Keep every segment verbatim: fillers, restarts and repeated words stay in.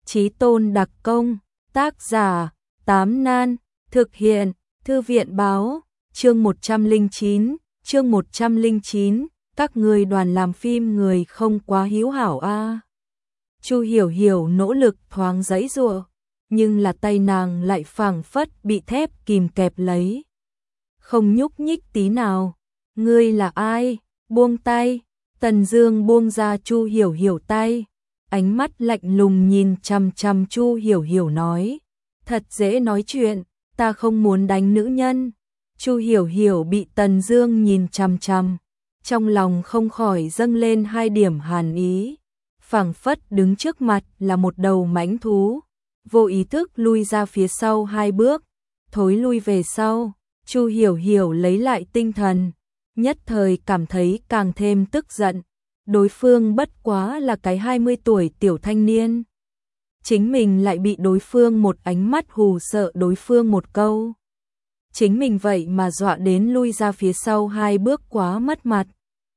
Chí tôn đặc công, tác giả, Tám Nan, thực hiện, Thư viện báo, chương một trăm lẻ chín, chương một trăm lẻ chín, các người đoàn làm phim người không quá hiếu hảo a. À. Chu Hiểu Hiểu nỗ lực thoáng giãy giụa, nhưng là tay nàng lại phảng phất bị thép kìm kẹp lấy. Không nhúc nhích tí nào. Ngươi là ai? Buông tay. Tần Dương buông ra Chu Hiểu Hiểu tay, ánh mắt lạnh lùng nhìn chằm chằm Chu Hiểu Hiểu nói, thật dễ nói chuyện, ta không muốn đánh nữ nhân. Chu Hiểu Hiểu bị Tần Dương nhìn chằm chằm, trong lòng không khỏi dâng lên hai điểm hàn ý, phảng phất đứng trước mặt là một đầu mãnh thú, vô ý thức lui ra phía sau hai bước, thối lui về sau. Chu Hiểu Hiểu lấy lại tinh thần, nhất thời cảm thấy càng thêm tức giận. Đối phương bất quá là cái hai mươi tuổi tiểu thanh niên, chính mình lại bị đối phương một ánh mắt hù sợ đối phương một câu. Chính mình vậy mà dọa đến lui ra phía sau hai bước, quá mất mặt.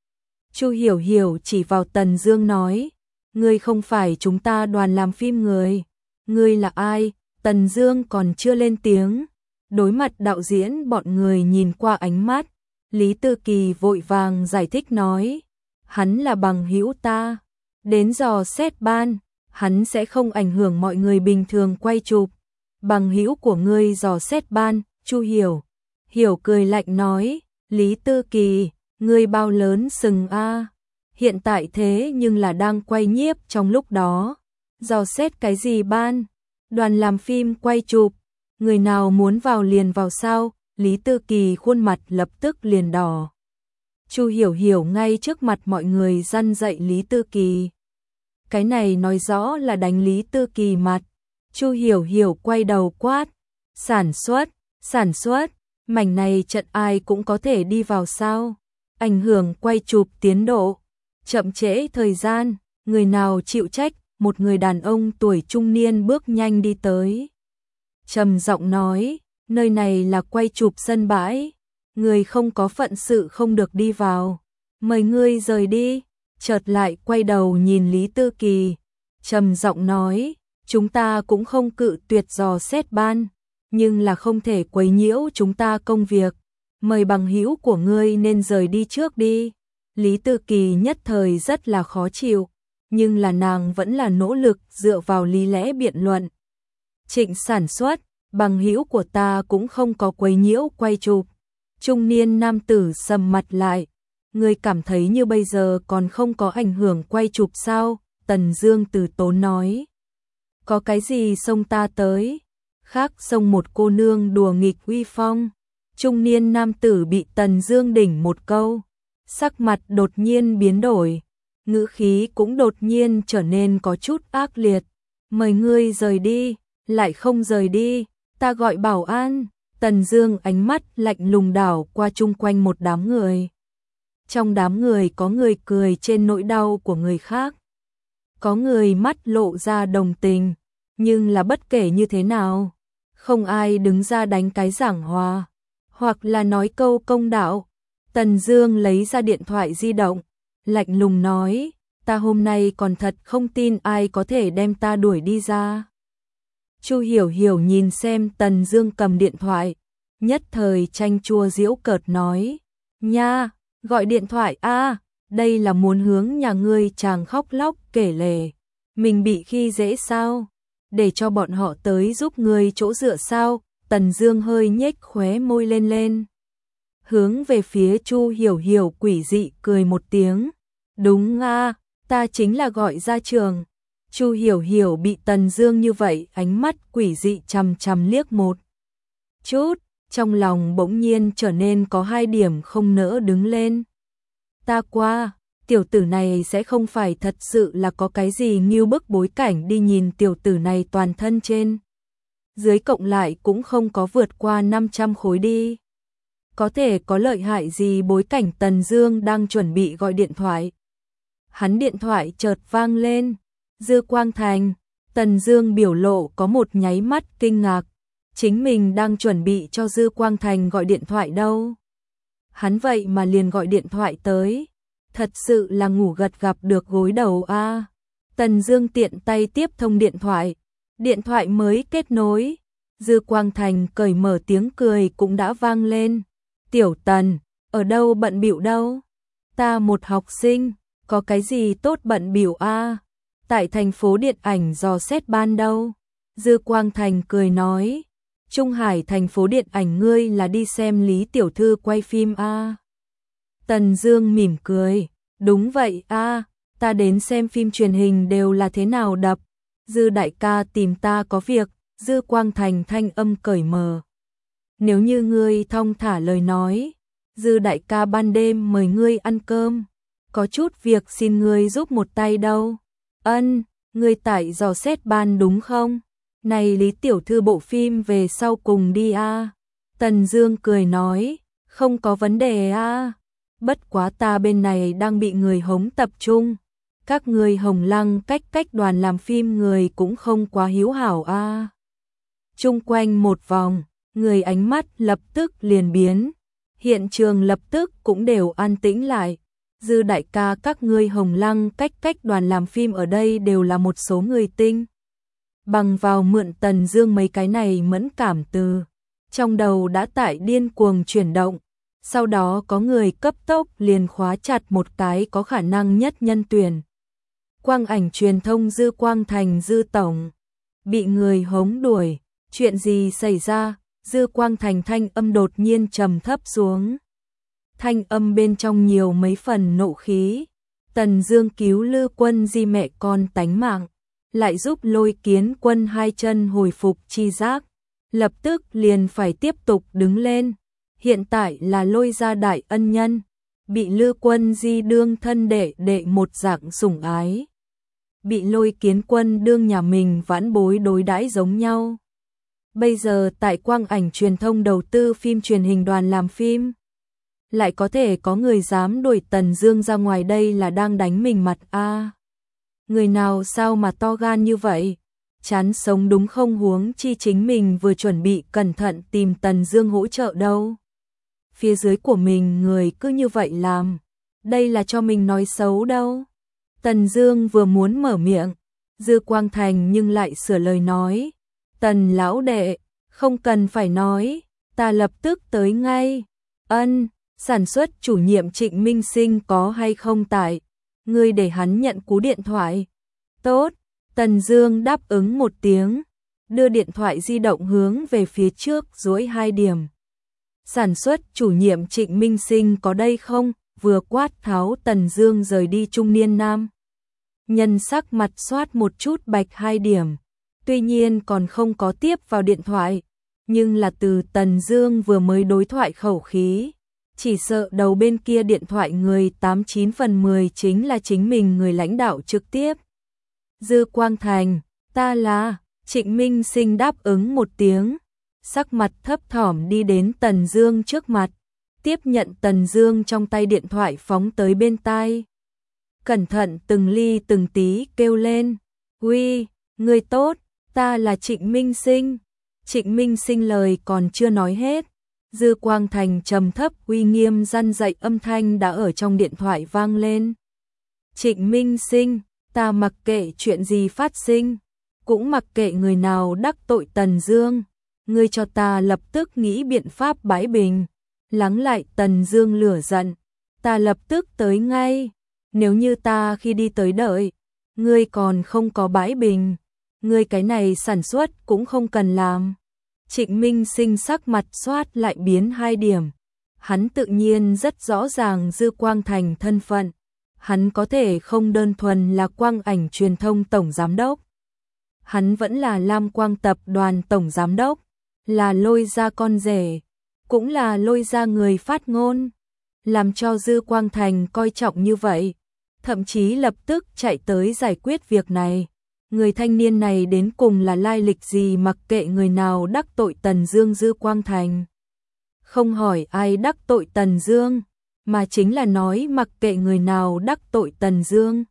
Chu Hiểu Hiểu chỉ vào Tần Dương nói, ngươi không phải chúng ta đoàn làm phim người, ngươi là ai? Tần Dương còn chưa lên tiếng, đối mặt đạo diễn bọn người nhìn qua ánh mắt, Lý Tư Kỳ vội vàng giải thích nói, hắn là bằng hữu ta, đến dò xét ban, hắn sẽ không ảnh hưởng mọi người bình thường quay chụp. Bằng hữu của ngươi dò xét ban. Chu Hiểu Hiểu cười lạnh nói, Lý Tư Kỳ, ngươi bao lớn sừng a, hiện tại thế nhưng là đang quay nhiếp trong lúc đó, dò xét cái gì ban? Đoàn làm phim quay chụp, người nào muốn vào liền vào sao? Lý Tư Kỳ khuôn mặt lập tức liền đỏ. Chu Hiểu Hiểu ngay trước mặt mọi người răn dạy Lý Tư Kỳ. Cái này nói rõ là đánh Lý Tư Kỳ mặt. Chu Hiểu Hiểu quay đầu quát, sản xuất, sản xuất, mảnh này trận ai cũng có thể đi vào sao? Ảnh hưởng quay chụp tiến độ, chậm trễ thời gian, người nào chịu trách? Một người đàn ông tuổi trung niên bước nhanh đi tới, trầm giọng nói, nơi này là quay chụp sân bãi, người không có phận sự không được đi vào, mời ngươi rời đi. Chợt lại quay đầu nhìn Lý Tư Kỳ, trầm giọng nói, chúng ta cũng không cự tuyệt dò xét ban, nhưng là không thể quấy nhiễu chúng ta công việc, mời bằng hữu của ngươi nên rời đi trước đi. Lý Tư Kỳ nhất thời rất là khó chịu, nhưng là nàng vẫn là nỗ lực dựa vào lý lẽ biện luận. Trịnh sản xuất, bằng hữu của ta cũng không có quấy nhiễu quay chụp. Trung niên nam tử sầm mặt lại, ngươi cảm thấy như bây giờ còn không có ảnh hưởng quay chụp sao? Tần Dương từ tốn nói, có cái gì xông ta tới? Khác xông một cô nương đùa nghịch uy phong. Trung niên nam tử bị Tần Dương đỉnh một câu, sắc mặt đột nhiên biến đổi, ngữ khí cũng đột nhiên trở nên có chút ác liệt. Mời ngươi rời đi, lại không rời đi, ta gọi bảo an. Tần Dương ánh mắt lạnh lùng đảo qua chung quanh một đám người. Trong đám người có người cười trên nỗi đau của người khác, có người mắt lộ ra đồng tình, nhưng là bất kể như thế nào, không ai đứng ra đánh cái giảng hòa, hoặc là nói câu công đạo. Tần Dương lấy ra điện thoại di động, lạnh lùng nói, ta hôm nay còn thật không tin ai có thể đem ta đuổi đi ra. Chu Hiểu Hiểu nhìn xem Tần Dương cầm điện thoại, nhất thời chanh chua giễu cợt nói, nha, gọi điện thoại a, à, đây là muốn hướng nhà ngươi chàng khóc lóc kể lể, mình bị khi dễ sao? Để cho bọn họ tới giúp ngươi chỗ dựa sao? Tần Dương hơi nhếch khóe môi lên lên, hướng về phía Chu Hiểu Hiểu quỷ dị cười một tiếng, đúng a, à, ta chính là gọi ra trường. Chu Hiểu Hiểu bị Tần Dương như vậy ánh mắt quỷ dị chằm chằm liếc một chút, trong lòng bỗng nhiên trở nên có hai điểm không nỡ đứng lên. Ta qua, tiểu tử này sẽ không phải thật sự là có cái gì nghiêu bức bối cảnh đi, nhìn tiểu tử này toàn thân trên dưới cộng lại cũng không có vượt qua năm trăm khối đi. Có thể có lợi hại gì bối cảnh? Tần Dương đang chuẩn bị gọi điện thoại, hắn điện thoại chợt vang lên, Dư Quang Thành. Tần Dương biểu lộ có một nháy mắt kinh ngạc, chính mình đang chuẩn bị cho Dư Quang Thành gọi điện thoại đâu. Hắn vậy mà liền gọi điện thoại tới, thật sự là ngủ gật gặp được gối đầu a. À. Tần Dương tiện tay tiếp thông điện thoại. Điện thoại mới kết nối. Dư Quang Thành cởi mở tiếng cười cũng đã vang lên. Tiểu Tần, ở đâu bận bịu đâu? Ta một học sinh, có cái gì tốt bận bịu a? Tại thành phố điện ảnh dò xét ban đâu? Dư Quang Thành cười nói. Trung Hải thành phố điện ảnh ngươi là đi xem Lý tiểu thư quay phim a? Tần Dương mỉm cười. Đúng vậy a, ta đến xem phim truyền hình đều là thế nào đập. Dư đại ca tìm ta có việc. Dư Quang Thành thanh âm cởi mở. Nếu như ngươi thong thả lời nói, Dư đại ca ban đêm mời ngươi ăn cơm. Có chút việc xin ngươi giúp một tay đâu. Ân, ngươi tại dò xét ban đúng không? Này Lý tiểu thư bộ phim về sau cùng đi a. Tần Dương cười nói, không có vấn đề a. Bất quá ta bên này đang bị người hống tập trung. Các ngươi Hồng Lăng cách cách đoàn làm phim người cũng không quá hiếu hảo a. Chung quanh một vòng, người ánh mắt lập tức liền biến. Hiện trường lập tức cũng đều an tĩnh lại. Dư đại ca các ngươi Hồng Lăng cách cách đoàn làm phim ở đây đều là một số người tinh. Bằng vào mượn Tần Dương mấy cái này mẫn cảm từ. Trong đầu đã tại điên cuồng chuyển động. Sau đó có người cấp tốc liền khóa chặt một cái có khả năng nhất nhân tuyển. Quang Ảnh Truyền thông Dư Quang Thành Dư tổng. Bị người hống đuổi. Chuyện gì xảy ra? Dư Quang Thành thanh âm đột nhiên trầm thấp xuống. Thanh âm bên trong nhiều mấy phần nộ khí. Tần Dương cứu Lư Quân Di mẹ con tánh mạng, lại giúp Lôi Kiến Quân hai chân hồi phục chi giác, lập tức liền phải tiếp tục đứng lên. Hiện tại là Lôi gia đại ân nhân, bị Lư Quân Di đương thân đệ đệ một dạng sủng ái, bị Lôi Kiến Quân đương nhà mình vãn bối đối đãi giống nhau. Bây giờ tại Quang Ảnh Truyền thông đầu tư phim truyền hình đoàn làm phim, lại có thể có người dám đuổi Tần Dương ra ngoài, đây là đang đánh mình mặt a. À, người nào sao mà to gan như vậy? Chán sống đúng không, huống chi chính mình vừa chuẩn bị cẩn thận tìm Tần Dương hỗ trợ đâu. Phía dưới của mình người cứ như vậy làm, đây là cho mình nói xấu đâu. Tần Dương vừa muốn mở miệng, Dư Quang Thành nhưng lại sửa lời nói, Tần lão đệ, không cần phải nói, ta lập tức tới ngay. Ân, sản xuất chủ nhiệm Trịnh Minh Sinh có hay không tại? Ngươi để hắn nhận cú điện thoại. Tốt, Tần Dương đáp ứng một tiếng, đưa điện thoại di động hướng về phía trước duỗi hai điểm. Sản xuất chủ nhiệm Trịnh Minh Sinh có đây không? Vừa quát tháo Tần Dương rời đi trung niên nam. Nhân sắc mặt xoát một chút bạch hai điểm. Tuy nhiên còn không có tiếp vào điện thoại, nhưng là từ Tần Dương vừa mới đối thoại khẩu khí, chỉ sợ đầu bên kia điện thoại người tám chín phần mười chính là chính mình người lãnh đạo trực tiếp. Dư Quang Thành, ta là, Trịnh Minh Sinh đáp ứng một tiếng, sắc mặt thấp thỏm đi đến Tần Dương trước mặt, tiếp nhận Tần Dương trong tay điện thoại phóng tới bên tai. Cẩn thận từng ly từng tí kêu lên, "Uy, người tốt, ta là Trịnh Minh Sinh." Trịnh Minh Sinh lời còn chưa nói hết, Dư Quang Thành trầm thấp uy nghiêm răn dạy âm thanh đã ở trong điện thoại vang lên. "Trịnh Minh Sinh, ta mặc kệ chuyện gì phát sinh, cũng mặc kệ người nào đắc tội Tần Dương, ngươi cho ta lập tức nghĩ biện pháp bãi bình, lắng lại Tần Dương lửa giận, ta lập tức tới ngay. Nếu như ta khi đi tới đợi, ngươi còn không có bãi bình, ngươi cái này sản xuất cũng không cần làm." Trịnh Minh Sinh sắc mặt xoát lại biến hai điểm. Hắn tự nhiên rất rõ ràng Dư Quang Thành thân phận. Hắn có thể không đơn thuần là Quang Ảnh Truyền thông tổng giám đốc. Hắn vẫn là Lam Quang tập đoàn tổng giám đốc, là Lôi gia con rể, cũng là Lôi gia người phát ngôn. Làm cho Dư Quang Thành coi trọng như vậy, thậm chí lập tức chạy tới giải quyết việc này. Người thanh niên này đến cùng là lai lịch gì, mặc kệ người nào đắc tội Tần Dương. Dư Quang Thành không hỏi ai đắc tội Tần Dương, mà chính là nói mặc kệ người nào đắc tội Tần Dương.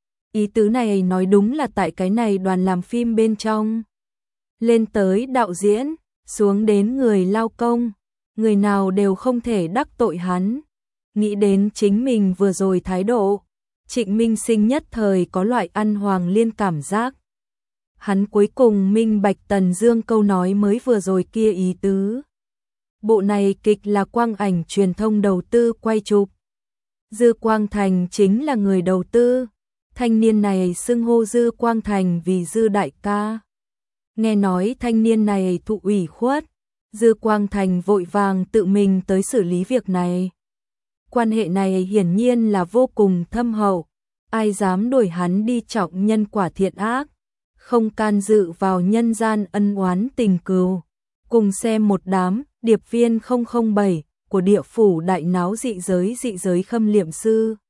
Ý tứ này nói đúng là tại cái này đoàn làm phim bên trong, lên tới đạo diễn, xuống đến người lao công, người nào đều không thể đắc tội hắn. Nghĩ đến chính mình vừa rồi thái độ, Trịnh Minh Sinh nhất thời có loại ăn hoàng liên cảm giác. Hắn cuối cùng minh bạch Tần Dương câu nói mới vừa rồi kia ý tứ. Bộ này kịch là Quang Ảnh truyền thông đầu tư quay chụp. Dư Quang Thành chính là người đầu tư. Thanh niên này xưng hô Dư Quang Thành vì Dư đại ca. Nghe nói thanh niên này thụ ủy khuất, Dư Quang Thành vội vàng tự mình tới xử lý việc này. Quan hệ này hiển nhiên là vô cùng thâm hậu, ai dám đuổi hắn đi trọng nhân quả thiện ác, không can dự vào nhân gian ân oán tình cừu. Cùng xem một đám điệp viên không không bảy của địa phủ đại náo dị giới dị giới khâm liệm sư.